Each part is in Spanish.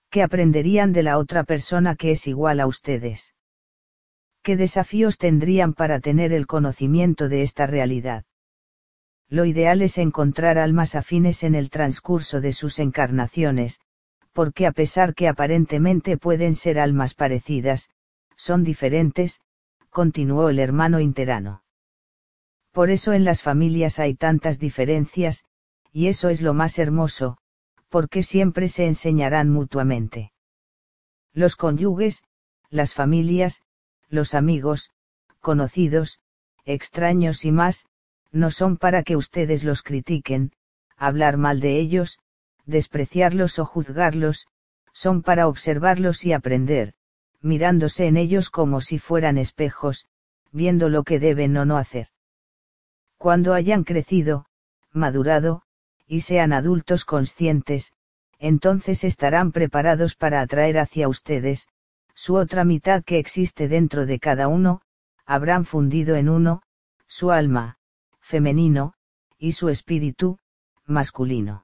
¿Qué aprenderían de la otra persona que es igual a ustedes? ¿Qué desafíos tendrían para tener el conocimiento de esta realidad? Lo ideal es encontrar almas afines en el transcurso de sus encarnaciones, porque a pesar que aparentemente pueden ser almas parecidas, son diferentes, continuó el hermano interano. Por eso en las familias hay tantas diferencias, y eso es lo más hermoso, porque siempre se enseñarán mutuamente. Los cónyuges, las familias, los amigos, conocidos, extraños y más, no son para que ustedes los critiquen, hablar mal de ellos, despreciarlos o juzgarlos, son para observarlos y aprender, mirándose en ellos como si fueran espejos, viendo lo que deben o no hacer. Cuando hayan crecido, madurado, y sean adultos conscientes, entonces estarán preparados para atraer hacia ustedes, su otra mitad que existe dentro de cada uno, habrán fundido en uno, su alma, femenino, y su espíritu, masculino.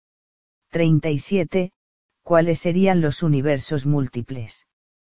37. ¿Cuáles serían los universos múltiples?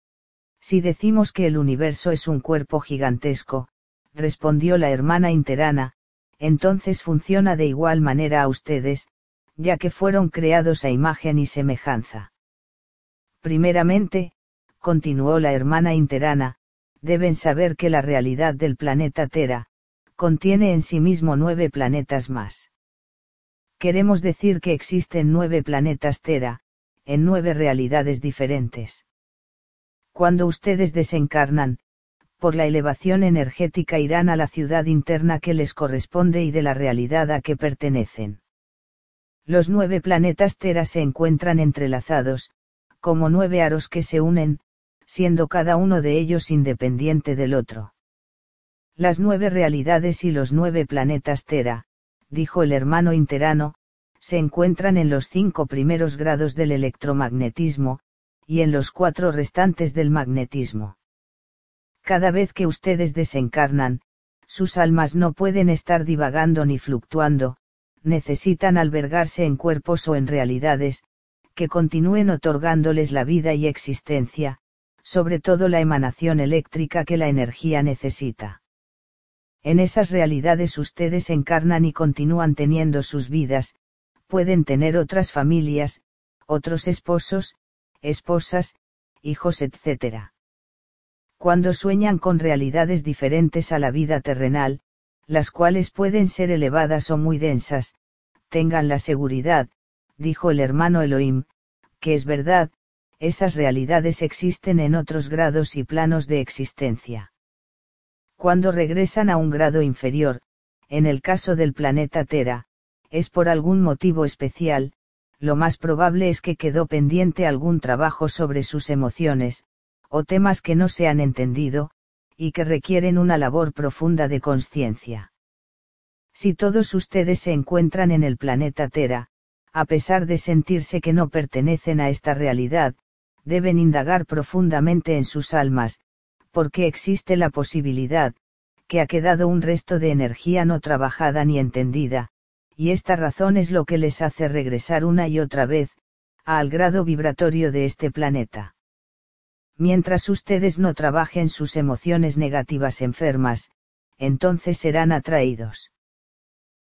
Si decimos que el universo es un cuerpo gigantesco, respondió la hermana interana, entonces funciona de igual manera a ustedes, ya que fueron creados a imagen y semejanza. Primeramente, continuó la hermana interana, deben saber que la realidad del planeta Tera, contiene en sí mismo 9 planetas más. Queremos decir que existen 9 planetas Tera, en 9 realidades diferentes. Cuando ustedes desencarnan, por la elevación energética irán a la ciudad interna que les corresponde y de la realidad a que pertenecen. Los 9 planetas Tera se encuentran entrelazados, como 9 aros que se unen, siendo cada uno de ellos independiente del otro. Las 9 realidades y los 9 planetas Tera, dijo el hermano interano, se encuentran en los 5 primeros grados del electromagnetismo, y en los 4 restantes del magnetismo. Cada vez que ustedes desencarnan, sus almas no pueden estar divagando ni fluctuando, necesitan albergarse en cuerpos o en realidades, que continúen otorgándoles la vida y existencia, sobre todo la emanación eléctrica que la energía necesita. En esas realidades ustedes encarnan y continúan teniendo sus vidas, pueden tener otras familias, otros esposos, esposas, hijos, etc. Cuando sueñan con realidades diferentes a la vida terrenal, las cuales pueden ser elevadas o muy densas, tengan la seguridad, dijo el hermano Elohim, que es verdad, esas realidades existen en otros grados y planos de existencia. Cuando regresan a un grado inferior, en el caso del planeta Tera, es por algún motivo especial, lo más probable es que quedó pendiente algún trabajo sobre sus emociones, o temas que no se han entendido, y que requieren una labor profunda de conciencia. Si todos ustedes se encuentran en el planeta Tera, a pesar de sentirse que no pertenecen a esta realidad, deben indagar profundamente en sus almas, porque existe la posibilidad, que ha quedado un resto de energía no trabajada ni entendida, y esta razón es lo que les hace regresar una y otra vez, al grado vibratorio de este planeta. Mientras ustedes no trabajen sus emociones negativas enfermas, entonces serán atraídos.